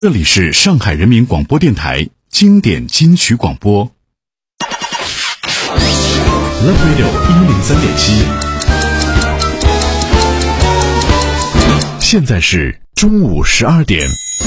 这里是上海人民广播电台经典金曲广播 Love Radio 103.7，现在是中午12点。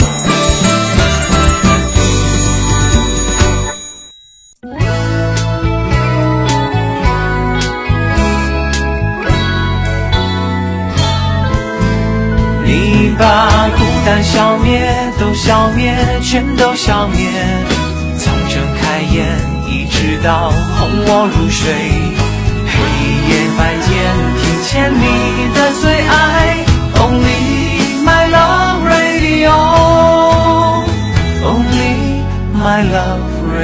你把孤单消灭，都消灭，全都消灭。从睁开眼一直到哄我入睡，黑夜白天听见你的最爱 Only my love radio Only my love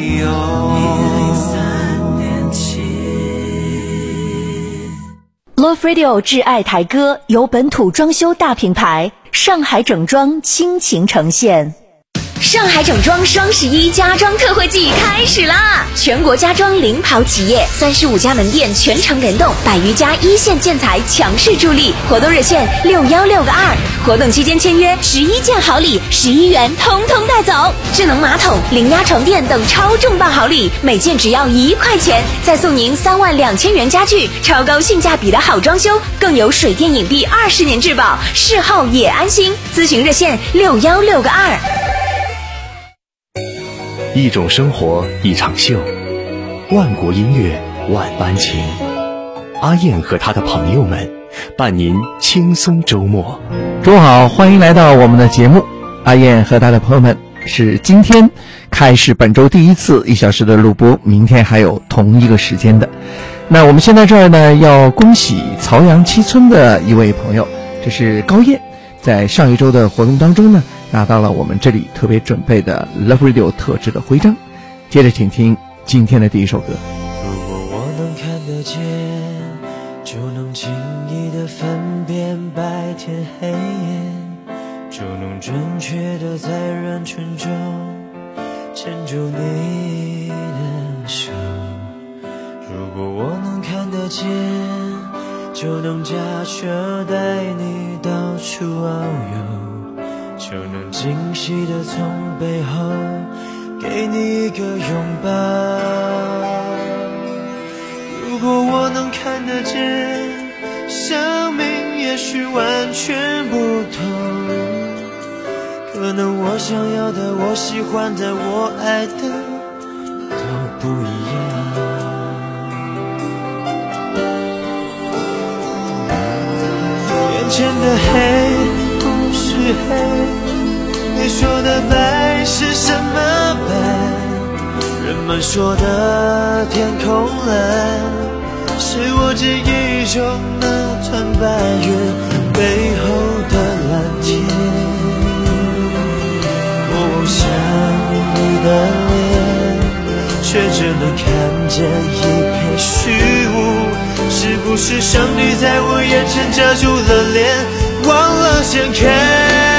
radio。Love Radio 挚爱台歌由本土装修大品牌上海整装倾情呈现。 上海整装双11家装特惠季开始啦！全国家装领跑企业，35家门店全程联动，100余家一线建材强势助力。活动热线616个2，活动期间签约11件好礼，11元通通带走。智能马桶、零压床垫等超重磅好礼，每件只要1块钱，再送您32000元家具，超高性价比的好装修，更有水电影壁20年质保，事后也安心。咨询热线616个2。 一种生活，一场秀，万国音乐，万般情。阿燕和他的朋友们伴您轻松周末。 中午好，欢迎来到我们的节目。阿燕和他的朋友们是今天开始本周第一次1小时的录播，明天还有同一个时间的。那我们现在这儿呢，要恭喜曹阳七村的一位朋友，这是高燕，在上一周的活动当中呢，拿到了我们这里特别准备的 Love Radio 特制的徽章。接着请听今天的第一首歌。 如果我能看得见，就能轻易地分辨白天黑夜，就能准确地在人群中牵住你的手。如果我能看得见，就能驾车带你到处遨游，就能惊喜地从背后给你一个拥抱。如果我能看得见，生命也许完全不同，可能我想要的，我喜欢的，我爱的都不一样。眼前的黑不是黑，你说的白是什么白？人们说的天空蓝，是我记忆中那团白云背后的蓝天。我望向你的脸，却只能看见一片虚无。是不是上帝在我眼前遮住了脸，忘了掀开？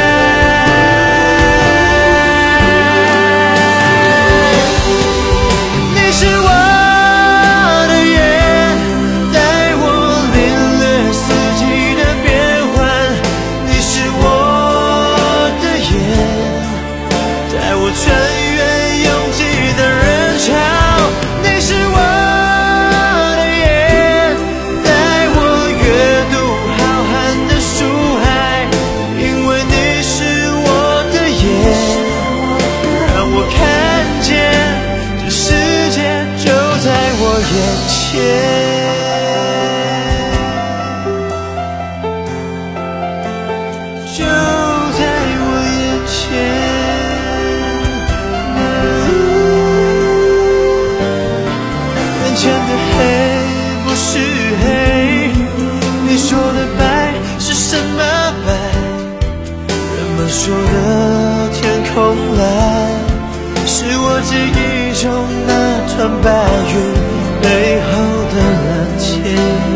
说的天空蓝，是我记忆中那团白云背后的蓝天。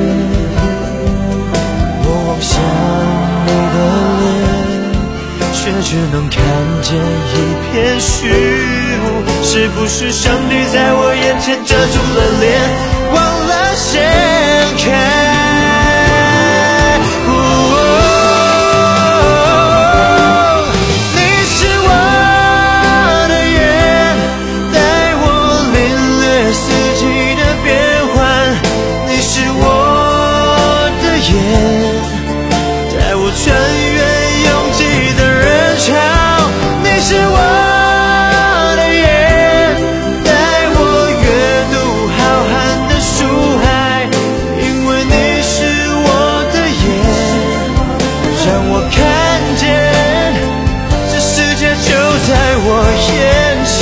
我望向你的脸，却只能看见一片虚无。是不是上帝在我眼前遮住了脸，忘了掀开？你我眼前。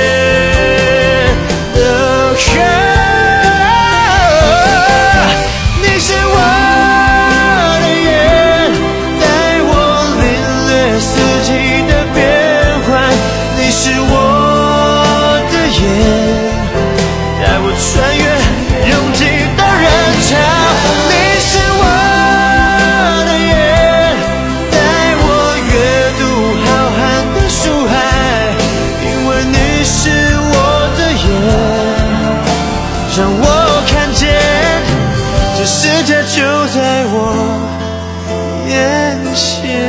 你是我的眼，带我领略四季的变换。你是我的眼，带我穿越拥挤的人潮。你是我的眼，带我阅读浩瀚的书海。因为你是我的眼，让我看见这世界就在我眼前，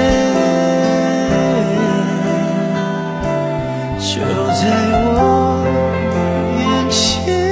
就在我眼前。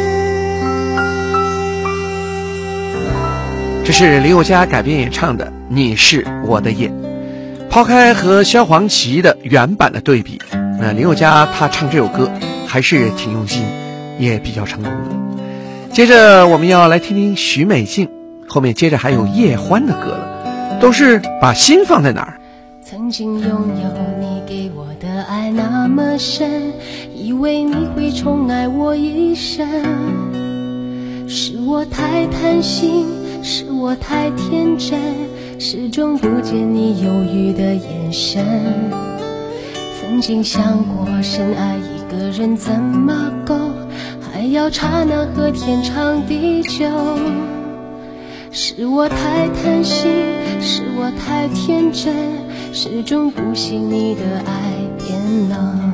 这是林宥嘉改编演唱的《你是我的眼》。抛开和萧煌奇的原版的对比，林宥嘉他唱这首歌还是挺用心，也比较成功的。接着我们要来听听许美静，后面接着还有叶欢的歌了，都是把心放在哪儿。 曾经拥有你给我的爱那么深，以为你会宠爱我一生，是我太贪心，是我太天真，始终不见你犹豫的眼神。曾经想过深爱一个人怎么够，还要刹那和天长地久，是我太贪心，是我太天真，始终不信你的爱变冷。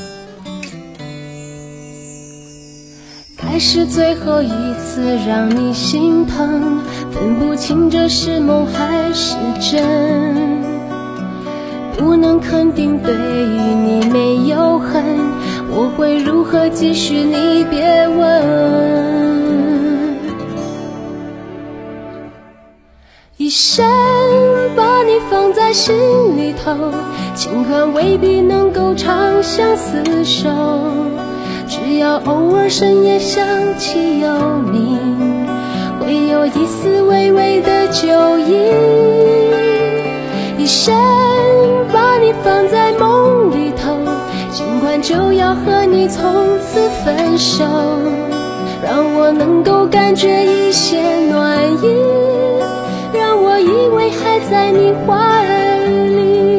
该是最后一次让你心疼，分不清这是梦还是真，不能肯定对你没有恨，我会如何继续你别问。一生把你放在心里头，情感未必能够长相厮守，只要偶尔深夜想起有你，会有一丝微微的酒意。一生把你放在梦里头，尽管就要和你从此分手，让我能够感觉一些暖意，让我以为还在你怀里。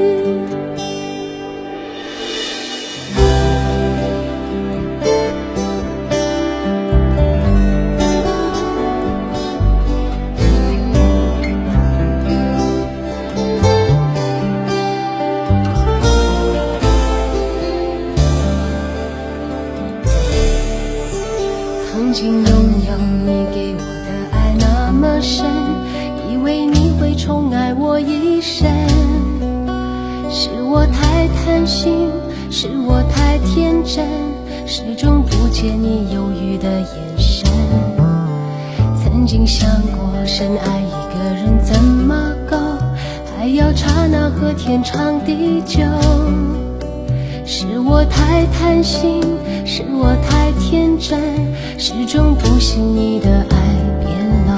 曾经拥有你给我的爱那么深，以为你会宠爱我一生，是我太贪心，是我太天真，始终不见你犹豫的眼神。曾经想过深爱一个人怎么够，还要刹那和天长地久，是我太贪心，是我太天真，始终不信你的爱变冷。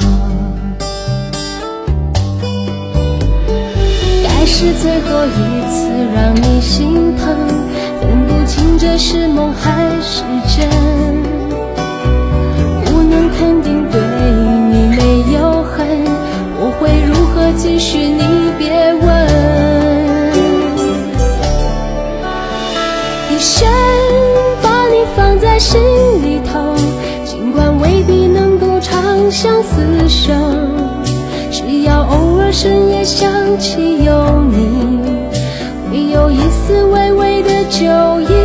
该是最后一次让你心疼，分不清这是梦还是真，不能肯定对你没有恨，我会如何继续你别问。一生把你放在心里头，尽管未必能够长相厮守，只要偶尔深夜想起有你，会有一丝微微的酒意。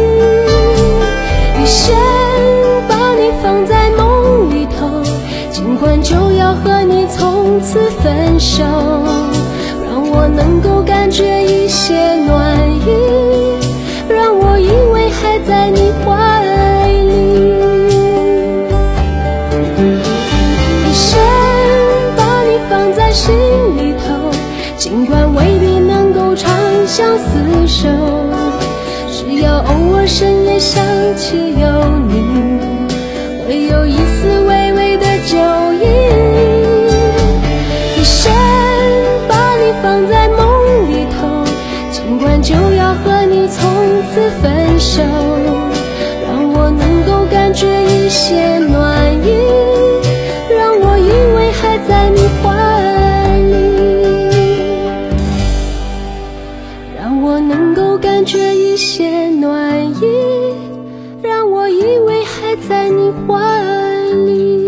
一生把你放在梦里头，尽管就要和你从此分手，让我能够感觉一些暖意，让我以为还在你怀里。一生把你放在心里头，尽管未必能够长相厮守，只要偶尔深夜想起有你，会有一丝微微的酒意。一生把你放在梦里头，尽管就就要和你从此分手，让我能够感觉一些暖意，让我以为还在你怀里，让我能够感觉一些暖意，让我以为还在你怀里。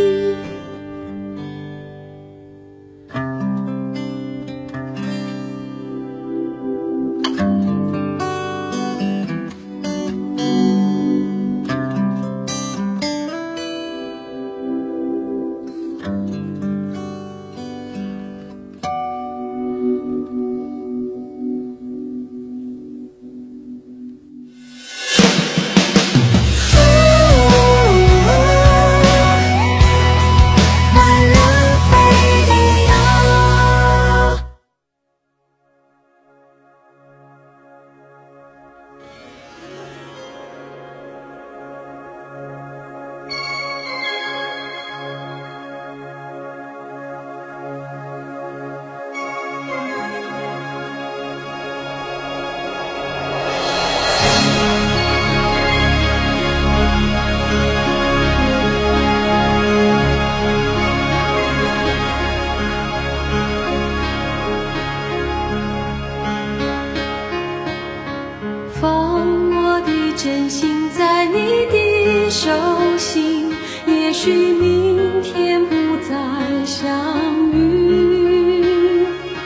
真心在你的手心，也许明天不再相遇。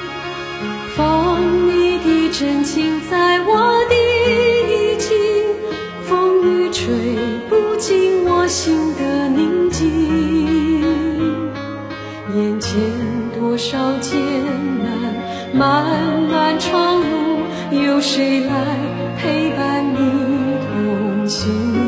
放你的真情在我的意境，风雨吹不尽我心的宁静。眼前多少艰难，漫漫长路，有谁来陪伴你同行？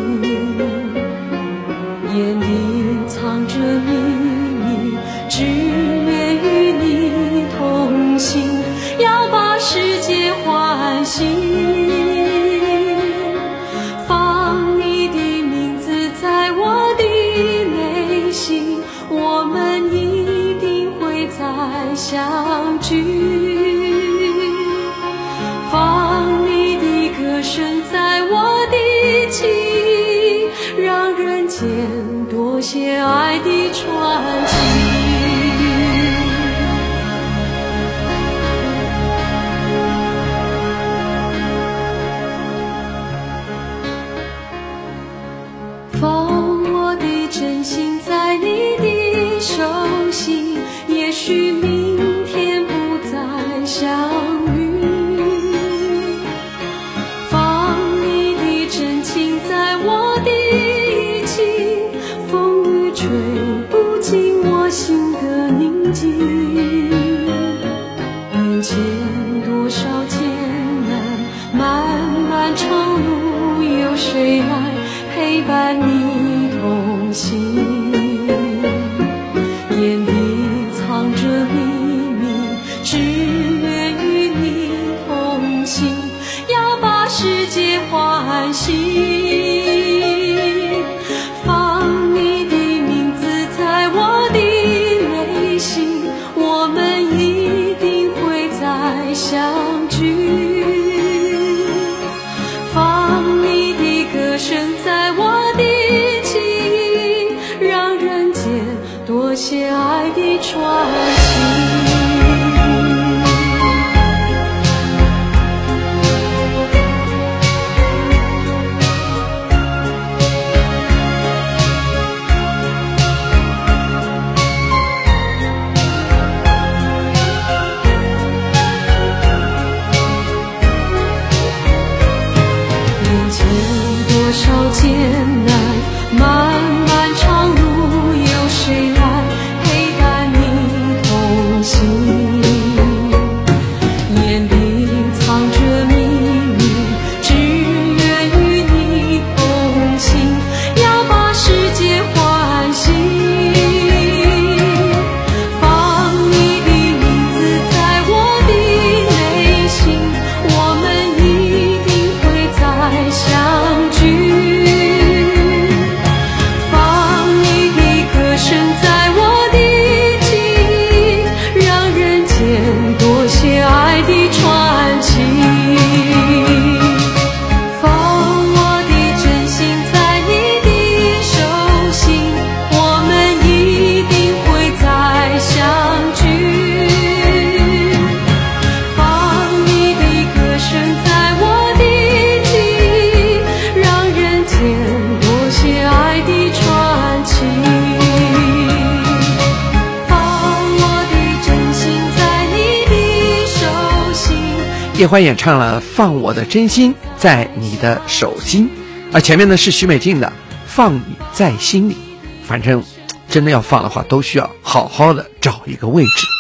眼里藏着秘密，只愿与你同行，要把世界唤醒。放你的名字在我的内心，我们一定会再相聚。放你的歌声在我的记忆，让人间多些爱的传奇。放我的真心在你的手心，也许明天不再相遇。放你的真情在我的意境，风雨吹不尽我心的宁静。眼前多少艰难，漫漫长路，有谁来陪伴你同行？眼里藏着秘密，只愿与你同行，要把世界唤醒。放你的名字在我的内心，我们一定会再相聚。放你的歌声在我的记忆，让人间多些爱的传奇。 叶欢演唱了放我的真心在你的手心，而前面呢是许美静的放你在心里。反正真的要放的话，都需要好好的找一个位置。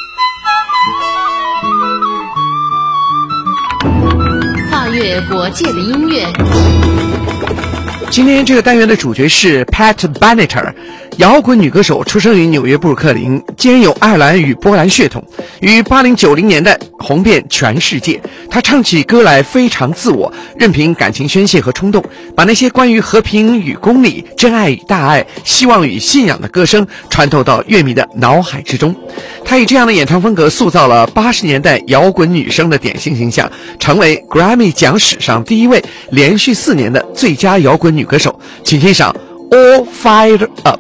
跨越国界的音乐。 今天这个单元的主角是 Pat Benatar， 摇滚女歌手，出生于纽约布鲁克林，兼有爱尔兰与波兰血统，于80、90年代红遍全世界。她唱起歌来非常自我，任凭感情宣泄和冲动，把那些关于和平与公理、真爱与大爱、希望与信仰的歌声穿透到乐迷的脑海之中。她以这样的演唱风格塑造了80年代摇滚女声的典型形象，成为 Grammy 奖史上第一位连续4年的最佳摇滚女歌手。请欣赏 All Fired Up。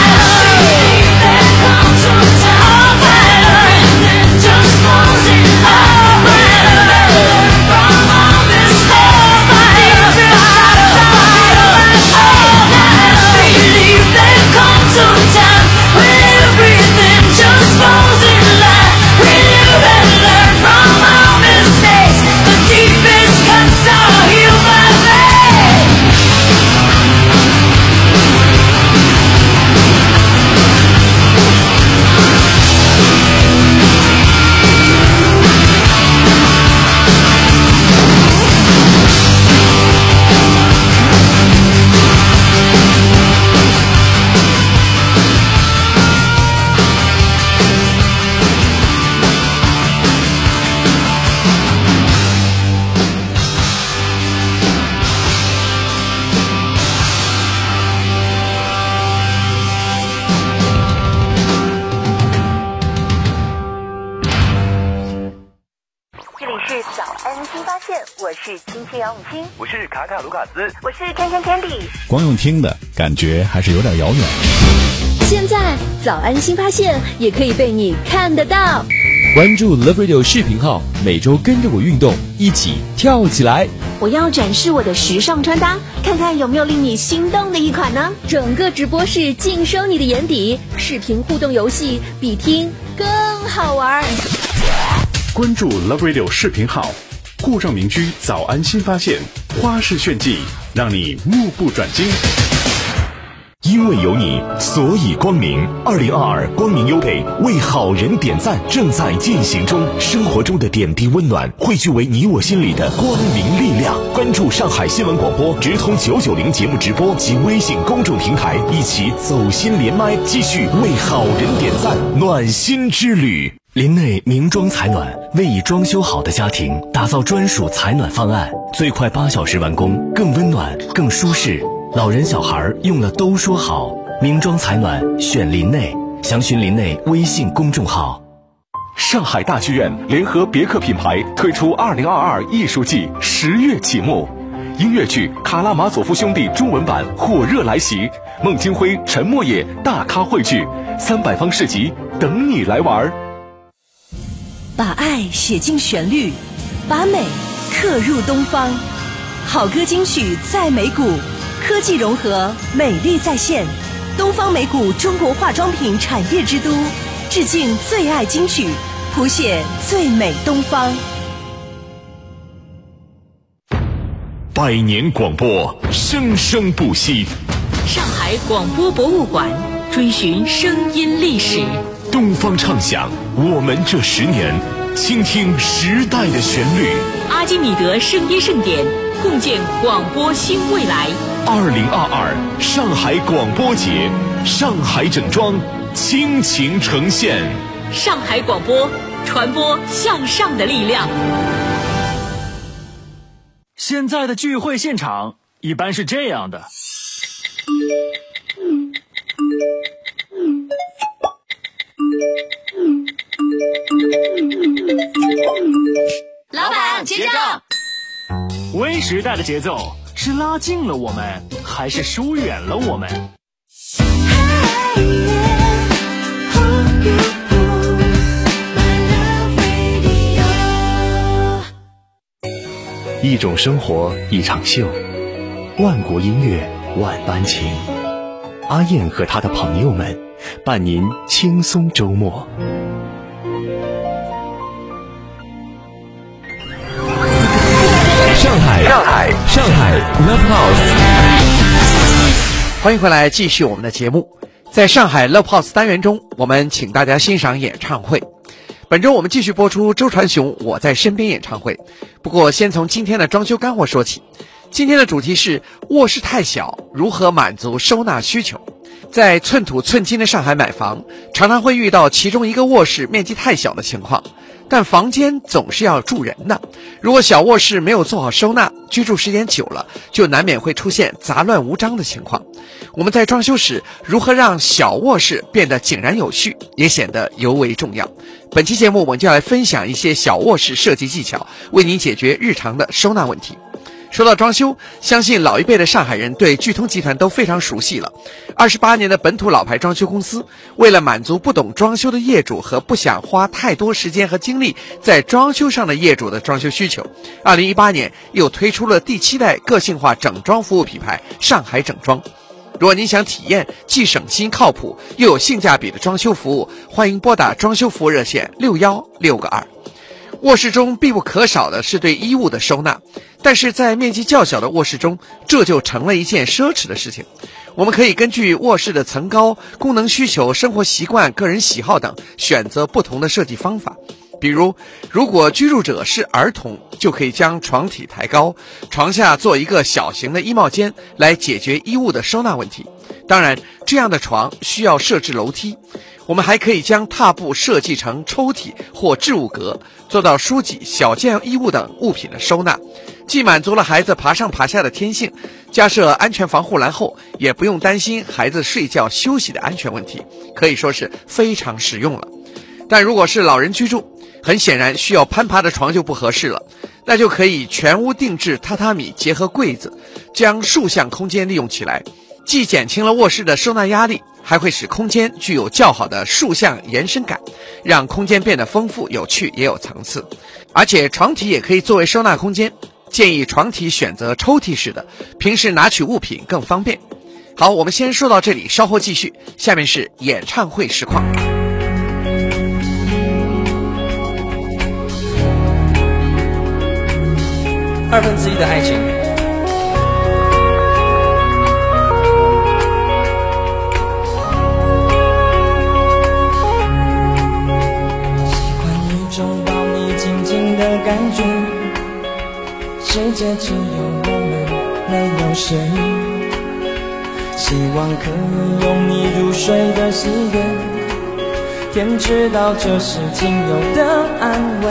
Oh 新发现，我是青青杨永清， 我是卡卡卢卡斯， 我是天天 Candy。 光用听的感觉还是有点遥远。 现在早安新发现也可以被你看得到。 关注 Love Radio 视频号，每周跟着我运动，一起跳起来。 我要展示我的时尚穿搭，看看有没有令你心动的一款呢？整个直播室尽收你的眼底，视频互动游戏比听更好玩。 关注 Love Radio 视频号，顾上民居早安新发现，花式炫技，让你目不转睛。 因为有你，所以光明。2022光明优配为好人点赞正在进行中，生活中的点滴温暖汇聚为你我心里的光明力量。关注上海新闻广播直通990节目直播及微信公众平台，一起走心连麦，继续为好人点赞，暖心之旅。林内名装采暖为已装修好的家庭打造专属采暖方案，最快8小时完工，更温暖更舒适。老人小孩用了都说好，名装采暖选林内，详询林内微信公众号。上海大剧院联合别克品牌推出2022艺术季10月启幕，音乐剧《卡拉马佐夫兄弟》中文版火热来袭，孟京辉、陈默野大咖汇聚，300方市集等你来玩。 把爱写进旋律，把美刻入东方。好歌金曲在美谷，科技融合，美丽在线。东方美谷中国化妆品产业之都，致敬最爱金曲，谱写最美东方。 百年广播，生生不息。 上海广播博物馆追寻声音历史。 东方畅想，我们这10年，倾听时代的旋律。 阿基米德声音盛典，共建广播新未来。 2022上海广播节，上海整装倾情呈现。 上海广播，传播向上的力量。 现在的聚会现场一般是这样的。 老板结账。 微时代的节奏是拉近了我们，还是疏远了我们？ 一种生活，一场秀，万国音乐，万般情。阿燕和她的朋友们伴您轻松周末。 上海 Love House， 欢迎回来，继续我们的节目。在上海 Love House 单元中，我们请大家欣赏演唱会。本周我们继续播出周传雄《我在身边》演唱会。不过先从今天的装修干货说起。今天的主题是卧室太小，如何满足收纳需求。在寸土寸金的上海买房，常常会遇到其中一个卧室面积太小的情况。但房间总是要住人的，如果小卧室没有做好收纳，居住时间久了，就难免会出现杂乱无章的情况。我们在装修时，如何让小卧室变得井然有序，也显得尤为重要。本期节目我们就来分享一些小卧室设计技巧，为您解决日常的收纳问题。说到装修，相信老一辈的上海人对聚通集团都非常熟悉了。28年的本土老牌装修公司，为了满足不懂装修的业主和不想花太多时间和精力在装修上的业主的装修需求，2018年又推出了第7代个性化整装服务品牌上海整装。如果您想体验既省心靠谱又有性价比的装修服务，欢迎拨打装修服务热线61662。卧室中必不可少的是对衣物的收纳，但是在面积较小的卧室中，这就成了一件奢侈的事情。我们可以根据卧室的层高、功能需求、生活习惯、个人喜好等，选择不同的设计方法。比如，如果居住者是儿童，就可以将床体抬高，床下做一个小型的衣帽间，来解决衣物的收纳问题。当然，这样的床需要设置楼梯。我们还可以将踏步设计成抽屉或置物格，做到书籍、小件衣物等物品的收纳，既满足了孩子爬上爬下的天性，加设安全防护栏后，也不用担心孩子睡觉休息的安全问题，可以说是非常实用了。但如果是老人居住，很显然需要攀爬的床就不合适了。 那就可以全屋定制榻榻米结合柜子，将竖向空间利用起来，既减轻了卧室的收纳压力，还会使空间具有较好的竖向延伸感，让空间变得丰富有趣也有层次。而且床体也可以作为收纳空间，建议床体选择抽屉式的，平时拿取物品更方便。好，我们先说到这里，稍后继续。下面是演唱会实况。 1/2的爱情。 喜欢一种抱你紧紧的感觉，世界只有我们，没有谁。希望可以拥你入睡的喜悦，天知道这是仅有的安慰。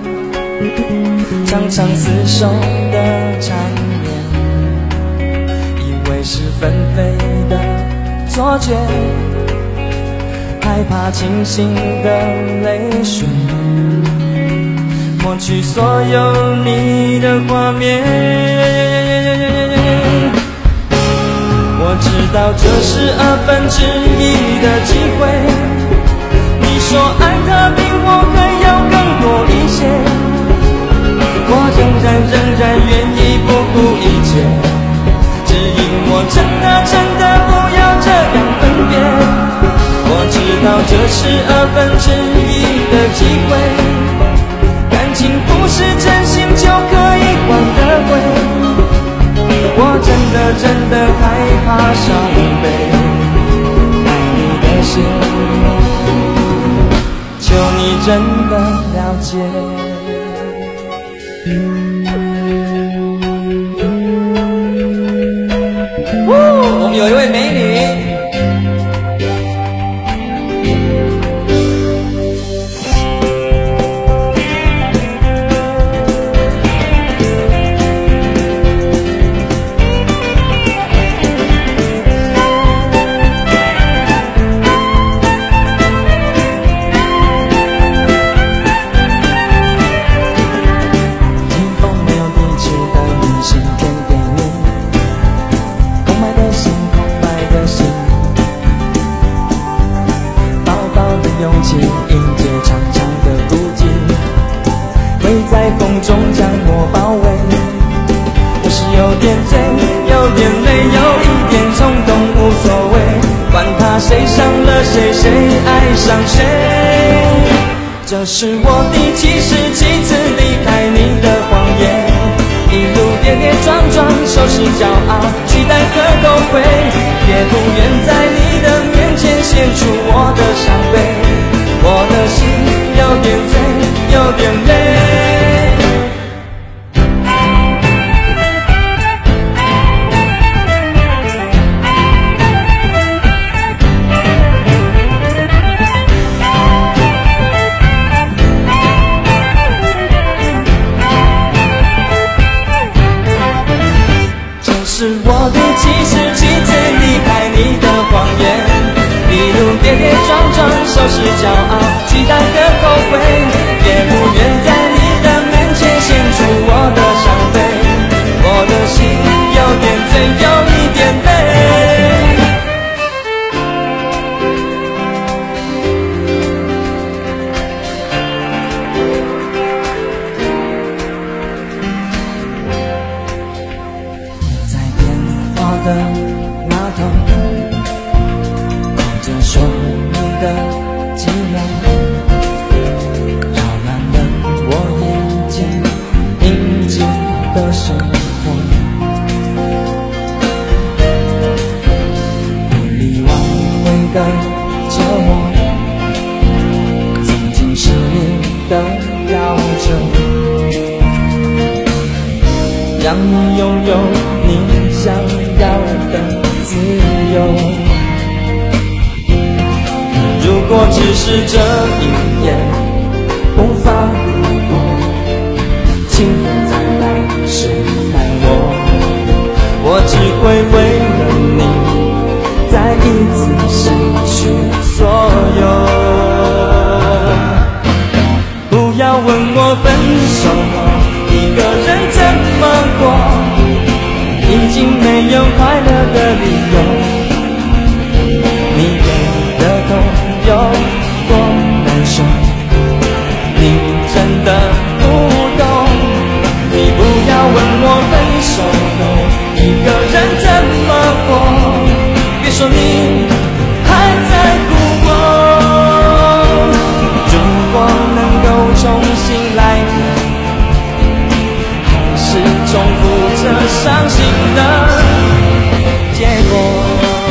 常常厮守的缠绵，以为是纷飞的错觉，害怕清醒的泪水抹去所有你的画面。我知道这是1/2的机会，你说爱它比我还要更多一些，我仍然愿意不顾一切，只因我真的不要这样分别。我知道这是1/2的机会，感情不是真心就可以换得回。我真的害怕伤悲，爱你的心，求你真的了解。 我们有一位美女。 中将我包围，我是有点醉，有点累，有一点冲动，无所谓，管他谁伤了谁，谁爱上谁。这是我第77次离开你的谎言，一路跌跌撞撞，收拾骄傲，期待和后悔，也不愿在你的面前显出我的伤悲。我的心有点醉，有点累。是我第77次离开你的谎言，一路跌跌撞撞，收拾骄傲，期待和后悔，也不愿在你的面前显出我的伤悲。我的心有点醉，有一点累。的那头，靠着说明的寂寞，扰乱了我眼前宁静的生活。无力挽回的折磨，曾经是你的要求，让你拥有你想要的自由。如果只是这一夜无法度过，请再来试探我只会为了你再一次失去所有。不要问我分手后一个人怎么过，已经没有快乐的理由。你给的都有多难受，你真的不懂。你不要问我分手后一个人怎么过，别说你还在乎我。如果能够重新来过，还是重复着伤心的结果。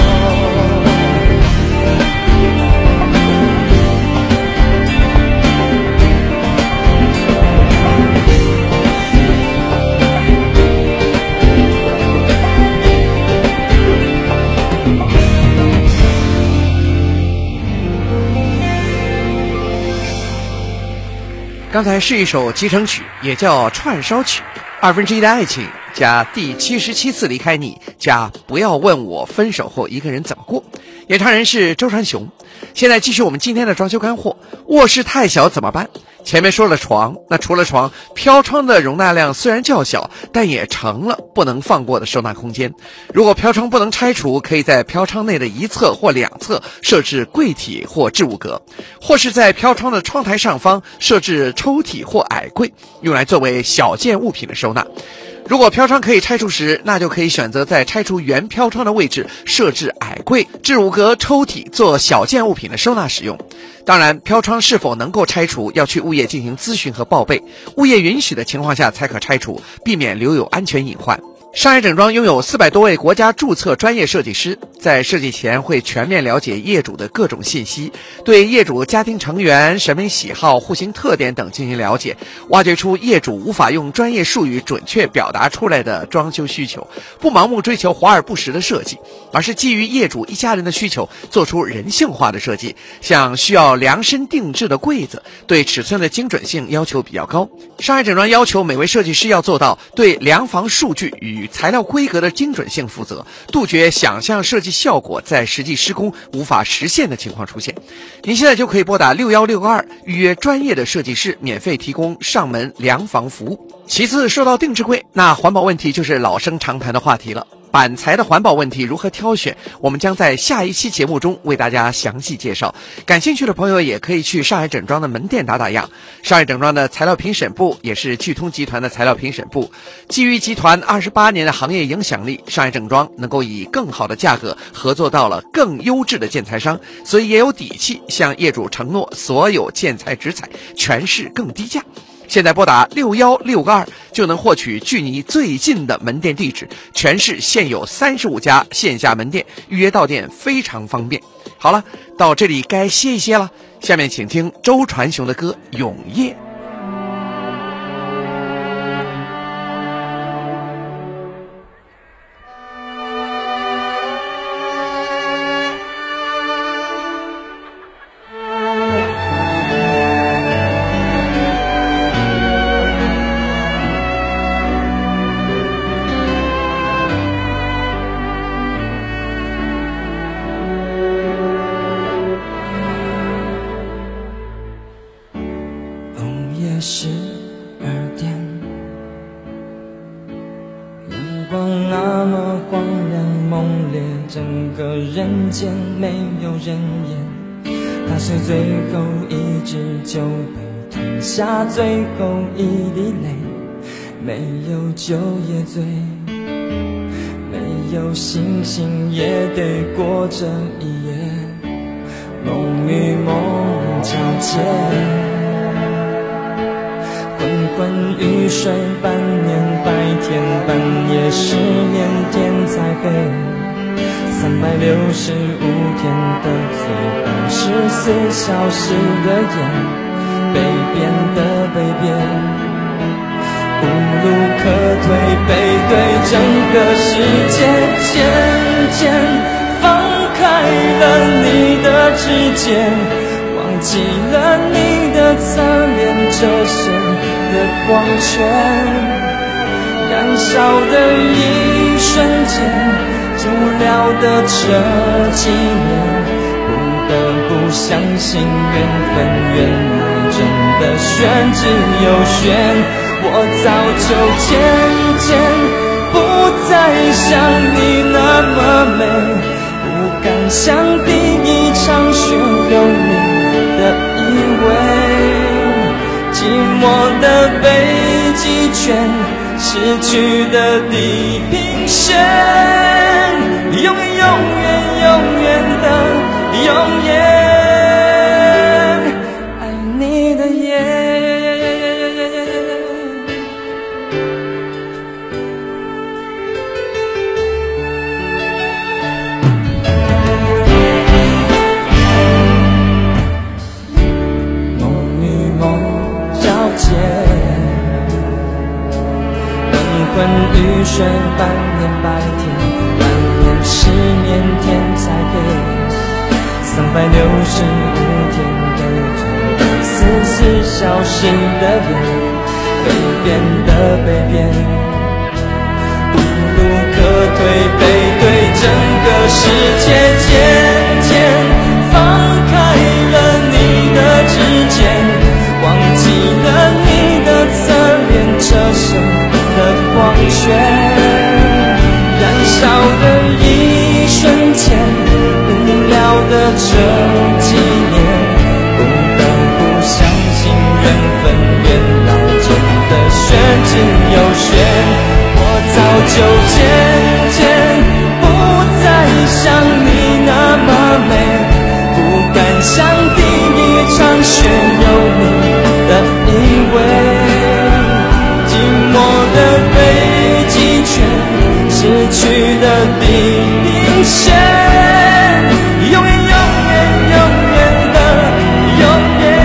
刚才是一首集成曲，也叫串烧曲，1/2的爱情加第77次离开你加不要问我分手后一个人怎么过。演唱人是周传雄。现在继续我们今天的装修干货。卧室太小怎么办？前面说了床，那除了床，飘窗的容纳量虽然较小，但也成了不能放过的收纳空间。如果飘窗不能拆除，可以在飘窗内的一侧或两侧设置柜体或置物格，或是在飘窗的窗台上方设置抽屉或矮柜，用来作为小件物品的收纳。如果飘窗可以拆除时，那就可以选择在拆除原飘窗的位置设置矮柜、置物格、抽屉做小件物品的收纳使用。当然，飘窗是否能够拆除，要去物业进行咨询和报备，物业允许的情况下才可拆除，避免留有安全隐患。上海整装拥有400多位国家注册专业设计师，在设计前会全面了解业主的各种信息，对业主家庭成员、审美喜好、户型特点等进行了解，挖掘出业主无法用专业术语准确表达出来的装修需求，不盲目追求华而不实的设计，而是基于业主一家人的需求，做出人性化的设计。像需要量身定制的柜子，对尺寸的精准性要求比较高。上海整装要求每位设计师要做到对量房数据与材料规格的精准性负责，杜绝想象设计效果在实际施工无法实现的情况出现。您现在就可以拨打61662预约专业的设计师，免费提供上门量房服务。其次，说到定制柜，那环保问题就是老生常谈的话题了。板材的环保问题如何挑选，我们将在下一期节目中为大家详细介绍。感兴趣的朋友也可以去上海整装的门店打打样。上海整装的材料评审部也是聚通集团的材料评审部，基于集团28年的行业影响力，上海整装能够以更好的价格合作到了更优质的建材商，所以也有底气向业主承诺所有建材直采，全市更低价。现在拨打61662就能获取距你最近的门店地址，全市现有35家线下门店，预约到店非常方便。好了，到这里该歇一歇了，下面请听周传雄的歌《永夜》。 12点，阳光那么荒凉猛烈，整个人间没有人烟。踏碎最后一支酒杯，吞下最后一滴泪，没有酒也醉，没有星星也得过这一夜，梦与梦交接，昏昏欲睡半年，白天半夜失眠，天才黑，365天的醉，24小时的夜，被变的被变，无路可退，背对整个世界，渐渐放开了你的指尖，忘记了你的侧脸，这些的光圈，燃烧的一瞬间，就无聊的这几年，不得不相信缘分，原来真的选，只有选我早就渐渐不再像你那么美，不敢像第一场雪有你的依偎，寂寞的北极圈，失去的地平线，永远永远永远的永远。昏欲睡，半年白天，半年10年天才黑，365天的24小时的夜，北边的北边，无路可退，背对整个世界，渐渐放开了你的指尖，忘记了你的侧脸，车身的光圈，燃烧的一瞬间，无聊的这几年，不得不相信缘分，原来真的玄之又玄。我早就渐渐不再像你那么美，不敢像第一场雪有你的依偎，寂寞的北极圈，失去的地平线，永远永远永远的永远。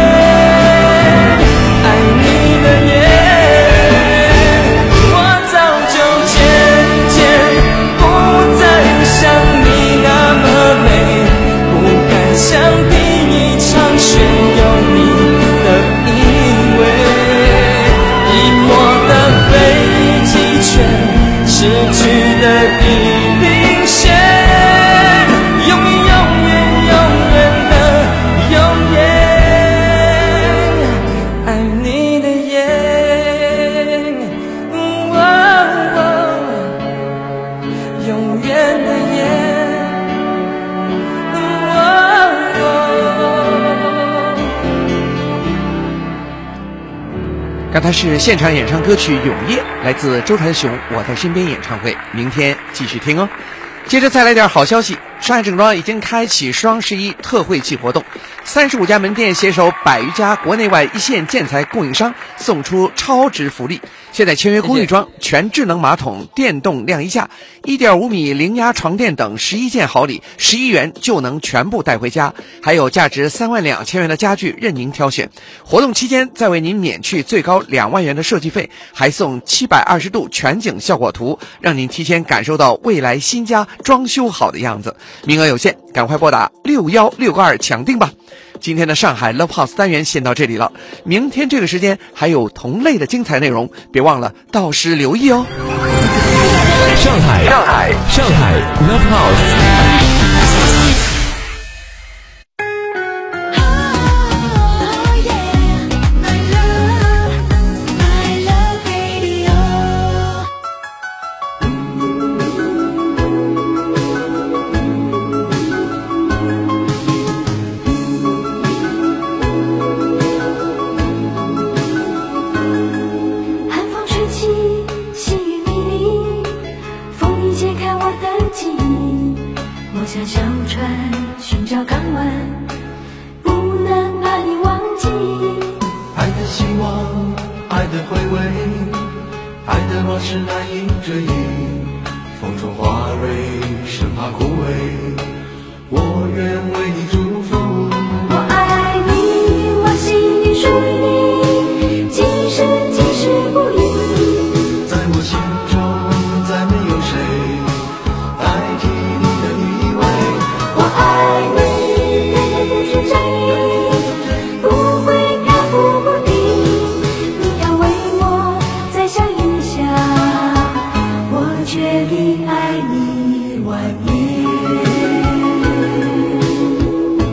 爱你的夜，我早就渐渐不再像你那么美，不敢像第一场雪有你的依偎，寂寞的北极圈，失去的地平线，永远永远永远的永远。爱你的夜，永远的夜。 刚才是现场演唱歌曲《永夜》，来自周传雄《我在身边》演唱会，明天继续听哦。接着再来点好消息，上海整装已经开启双11特惠季活动，35家门店携手100余家国内外一线建材供应商送出超值福利。现在签约公寓装全智能马桶、电动晾衣架、1.5米零压床垫等11件好礼，11元就能全部带回家，还有价值32000元的家具任您挑选。活动期间再为您免去最高2万元的设计费，还送720度全景效果图，让您提前感受到未来新家装修好的样子。名额有限，赶快拨打61662抢订吧。今天的上海 Love House 单元先到这里了，明天这个时间还有同类的精彩内容，别忘了到时留意哦。 上海 Love House。 下小船寻找港湾，不能把你忘记。 爱的希望，爱的回味，爱的往事难以追忆。风中花蕊生怕枯萎，我愿为你祝福。 我爱你，我心里属于你，今生今世不移。 在我心中再没有谁代替你的依偎。 我爱你，任何浮世战役不会漂浮不定。你要为我再想一想，我决定爱你晚年。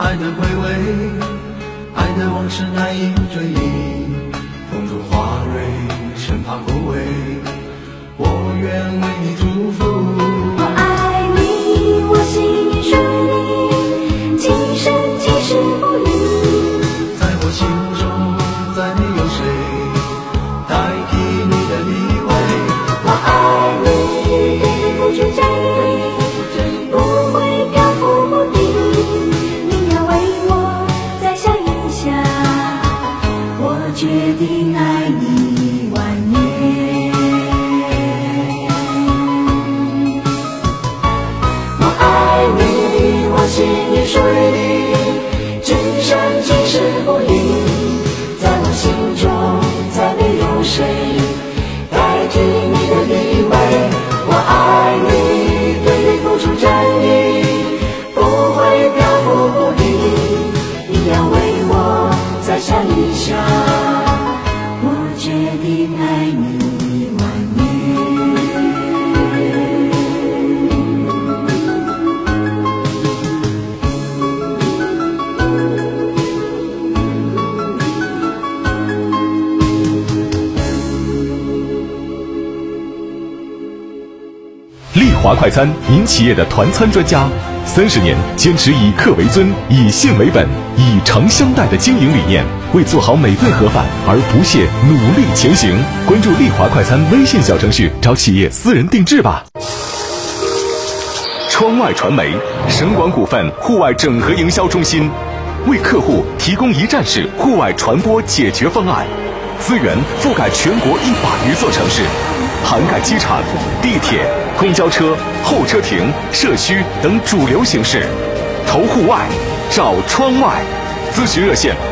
爱的回味，爱的往事难以追忆，风中花蕊生怕枯萎，我愿为你祝福。 我爱你，我心已睡你，今生今世不渝。 在我心中再没有谁代替你的地位。 我爱你，对你付出真意，不会漂浮不定。你要为我再想一想，我决定爱你晚年。我爱你，我心已睡你，今生今世不渝。在我心中再没有谁代替你的地位。我爱你，对你付出真意，不会漂浮不定。你要为我再想一想，我决定爱你晚年。 丽华快餐，您企业的团餐专家，30年坚持以客为尊、以信为本、以诚相待的经营理念，为做好每顿盒饭而不懈努力前行。关注丽华快餐微信小程序，找企业私人定制吧。窗外传媒，省广股份户外整合营销中心，为客户提供一站式户外传播解决方案，资源覆盖全国100余座城市，涵盖机场、地铁、公交车、候车亭、社区等主流形式。投户外，找窗外。咨询热线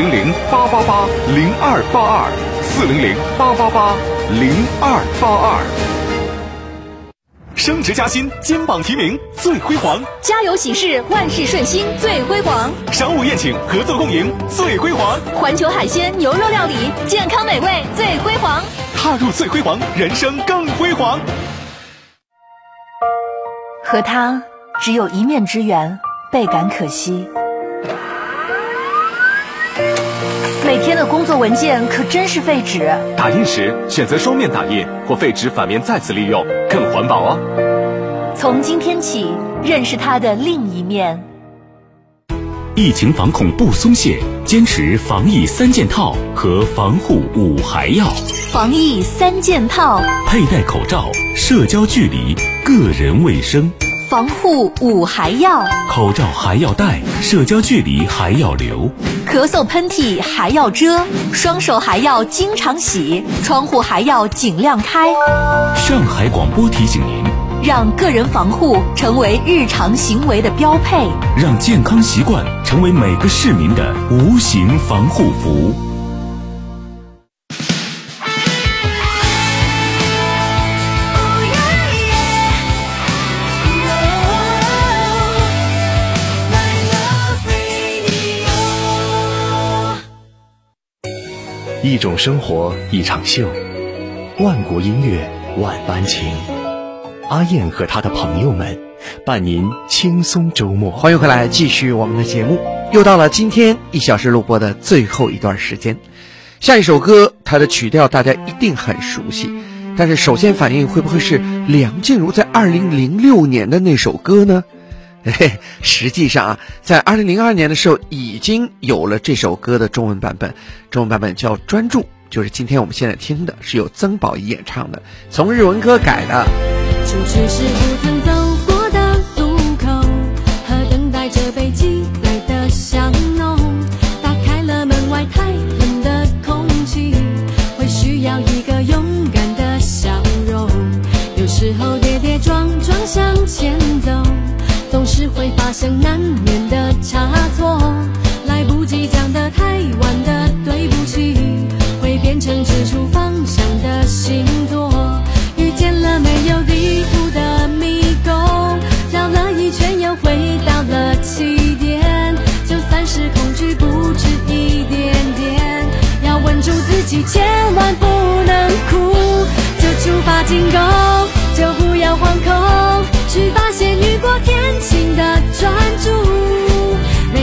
400-888-0222，400-888-0222。升职加薪，肩膀提名最辉煌， 家有喜事，万事顺心最辉煌， 商务宴请，合作共赢最辉煌， 环球海鲜牛肉料理，健康美味最辉煌。 踏入最辉煌，人生更辉煌。 和他只有一面之缘，倍感可惜。每天的工作文件可真是废纸， 打印时选择双面打印或废纸反面再次利用，更环保哦。 从今天起，认识他的另一面。 疫情防控不松懈，坚持防疫3件套和防护5还要。 防疫3件套： 佩戴口罩、社交距离、个人卫生。 防护5还要： 口罩还要戴，社交距离还要留， 咳嗽喷嚏还要遮，双手还要经常洗，窗户还要尽量开。 上海广播提醒您， 让个人防护成为日常行为的标配， 让健康习惯成为每个市民的无形防护服。 一种生活，一场秀，万国音乐，万般情。阿燕和他的朋友们伴您轻松周末。 欢迎回来，继续我们的节目。又到了今天1小时录播的最后一段时间。下一首歌，它的曲调大家一定很熟悉，但是首先反应会不会是梁静茹在2006年的那首歌呢？实际上啊，在2002年的时候已经有了这首歌的中文版本，中文版本叫《专注》，就是今天我们现在听的，是由曾宝仪演唱的，从日文歌改的。 出去是不曾走过的路口，和等待着被寄来的香浓，打开了门外太冷的空气，会需要一个勇敢的笑容，有时候跌跌撞撞向前走，总是会发生难免的差错，来不及讲的太晚的对不起，会变成指出方向的星座，遇见了没有地图的迷宫，绕了一圈又回到了起点，就算是恐惧不止一点点，要稳住自己，千万不能哭，就出发进攻，就不要惶恐，去发现雨过天晴的专注，每次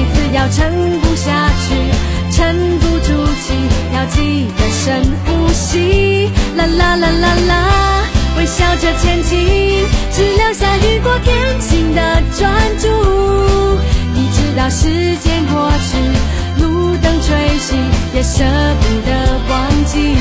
撑不下去，沉不住气，要记得深呼吸。啦啦啦啦啦，微笑着前进，只留下雨过天晴的专注。你知道时间过去，路灯吹熄，也舍不得忘记。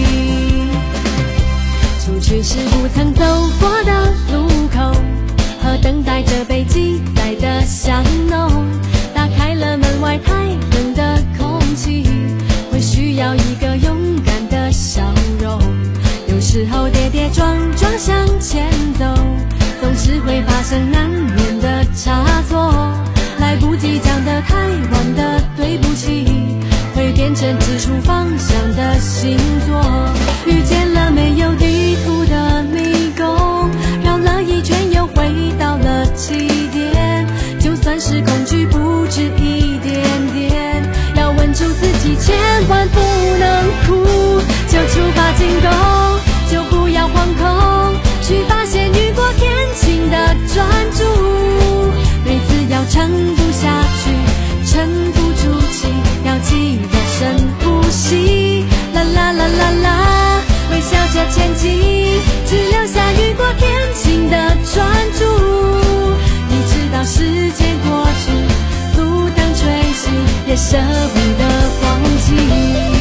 出去时不曾走过的路口，和等待着被记载的香浓。打开了门外太冷的空气，会需要一个勇敢的笑容。有时候跌跌撞撞向前走，总是会发生难免的差错。来不及讲的太晚的对不起，会变成指出方向的星座。遇见了没有地图的迷宫，绕了一圈又回到了起点。就算是恐惧不止一点点，要稳住自己，千万不能哭。就出发进攻，就不要惶恐，去发现雨过天晴的专注。每次要撑不下去，沉不住气，要记得深呼吸。啦啦啦啦啦，微笑着前进，只留下雨过天晴的专注。你知道时间过去，路灯吹熄，也舍不得忘记。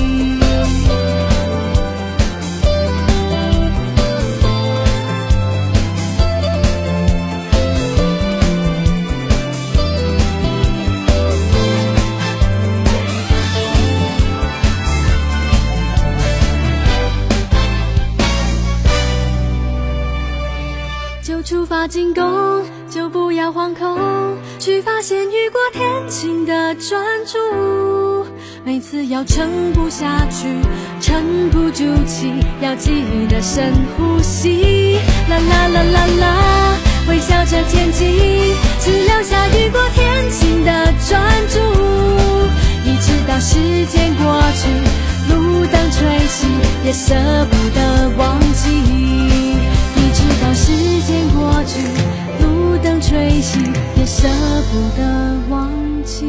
出发进攻，就不要惶恐，去发现雨过天晴的专注。每次要撑不下去，沉不住气，要记得深呼吸。啦啦啦啦啦，微笑着前进，只留下雨过天晴的专注。你知道时间过去，路灯吹熄，也舍不得忘记。直到时间过去，路灯吹熄，也舍不得忘记。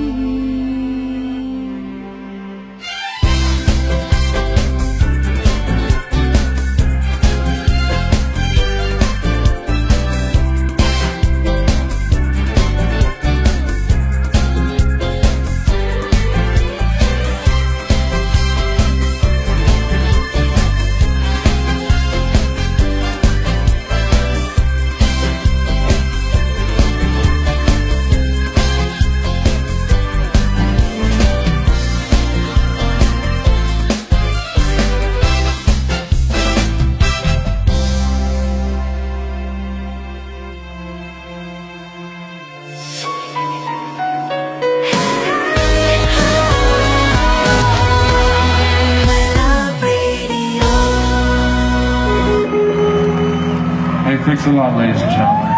Thanks a lot, ladies and gentlemen.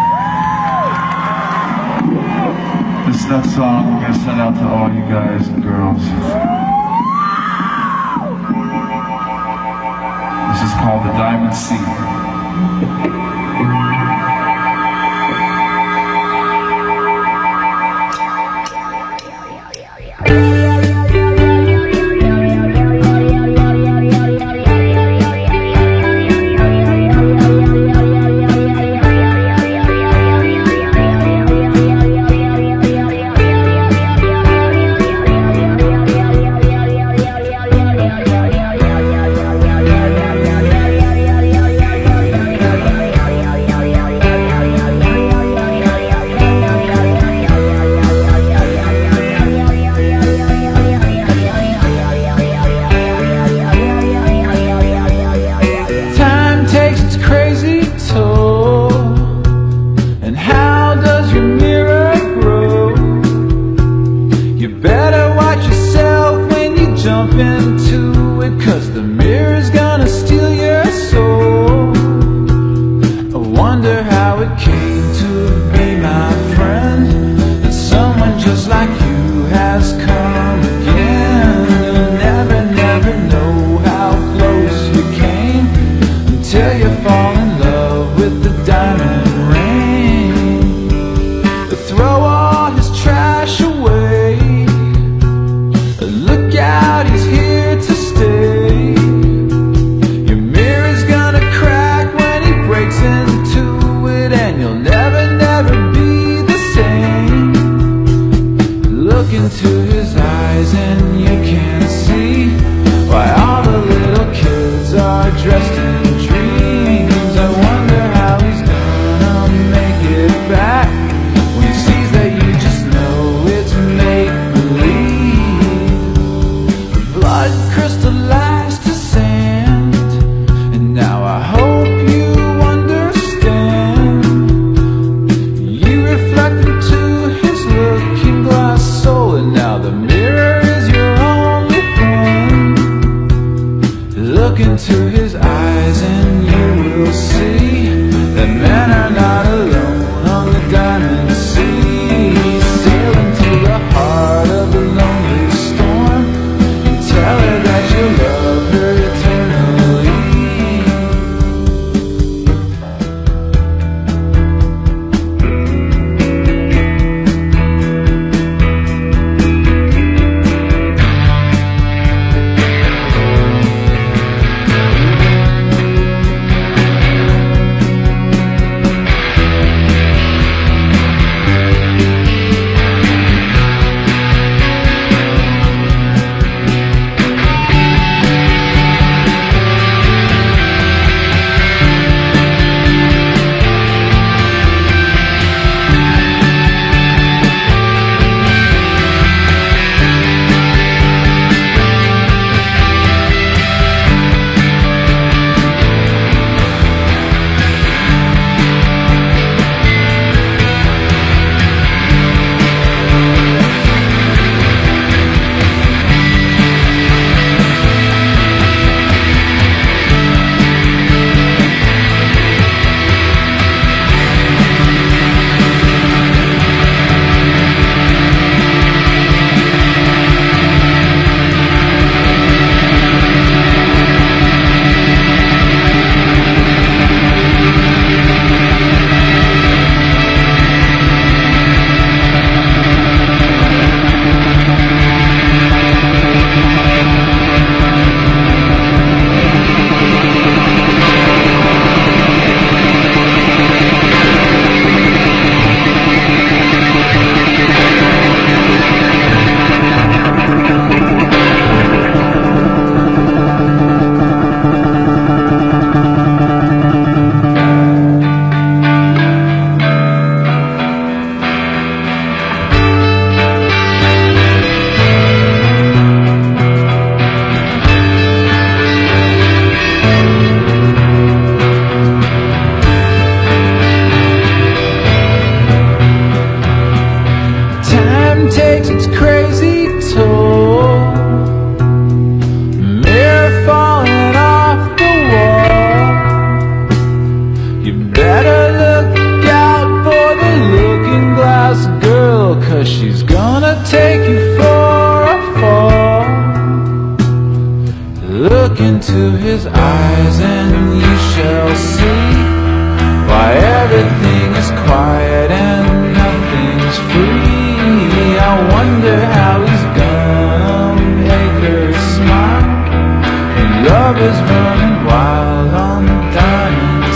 This next song I'm going to send out to all you guys and girls. This is called The Diamond Sea. Throw all his trash away. into his eyes and you shall see why everything is quiet and nothing's free. I wonder how he's gonna make her smile. Love is running wild on the diamond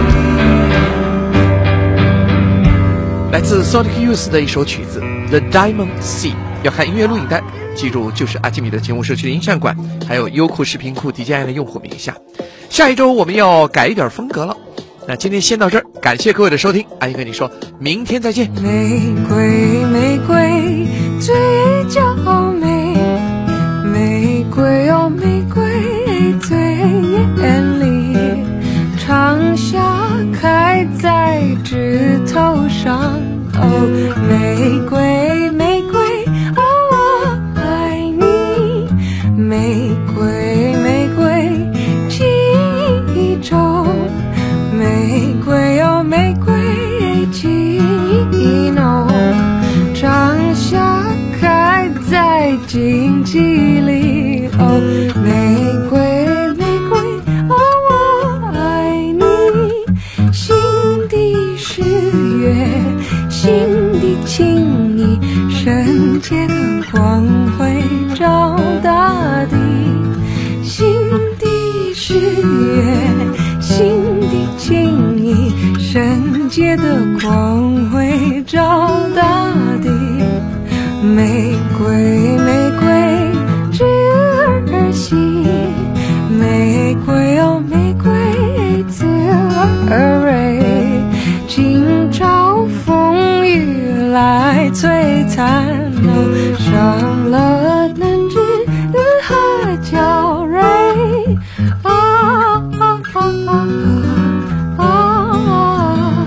sea. 来自 Sonic Youth 的一首曲子 The Diamond Sea。 要看音乐录影带，记住就是阿基米德节目社区的音像馆，还有优酷视频库 DJI 的用户名下。下一周我们要改一点风格了，那今天先到这儿，感谢各位的收听，阿姨跟你说明天再见。 玫瑰玫瑰最娇美，玫瑰哦玫瑰最艳丽，长夏开在枝头上，哦玫瑰玫瑰哦我爱你，玫瑰玫瑰记忆中，玫瑰哦玫瑰记忆浓，长夏开在荆棘里，哦玫瑰玫瑰哦我爱你，心底是月，心底情意，圣洁的光辉照大地，心底是月，心底情意，圣洁的光辉照大地，玫瑰玫瑰枝儿细，玫瑰哦玫瑰刺儿蕊，今朝风雨来摧残，哦伤了南枝和娇蕊，啊啊啊啊啊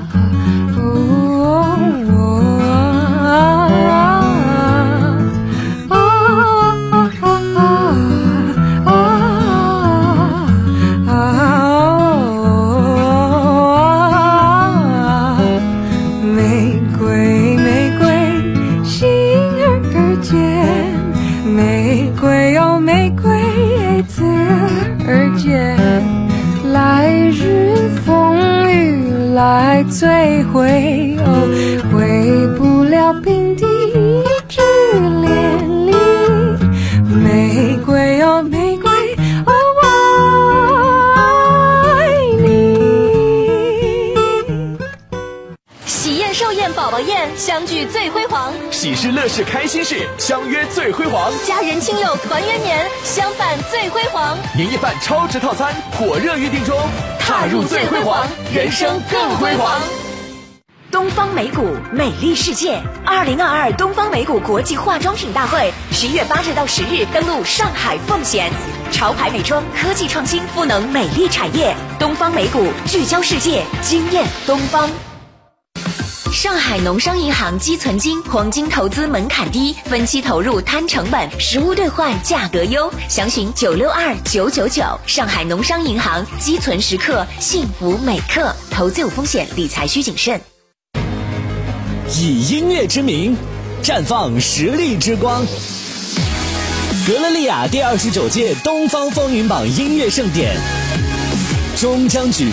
玫瑰玫瑰心儿间，玫瑰哦玫瑰刺儿间，来日风雨来摧毁，哦毁不了平地之连理，玫瑰哦玫瑰哦我爱你。 喜宴寿宴宝宝宴，相聚最辉煌； 喜事乐事开心事，相约最辉煌； 家人亲友团圆年，相伴最辉煌。 年夜饭超值套餐火热预定中，踏入最辉煌，人生更辉煌。 东方美谷美丽世界2022东方美谷国际化妆品大会11月8日到10日登陆上海奉贤，潮牌美妆、科技创新、赋能美丽产业，东方美谷聚焦世界，惊艳东方。上海农商银行积存金，黄金投资门槛低，分期投入摊成本，实物兑换价格优，详询962999。上海农商银行，积存时刻，幸福每刻。投资有风险，理财需谨慎。 以音乐之名，绽放实力之光。格勒利亚第29届东方风云榜音乐盛典终将举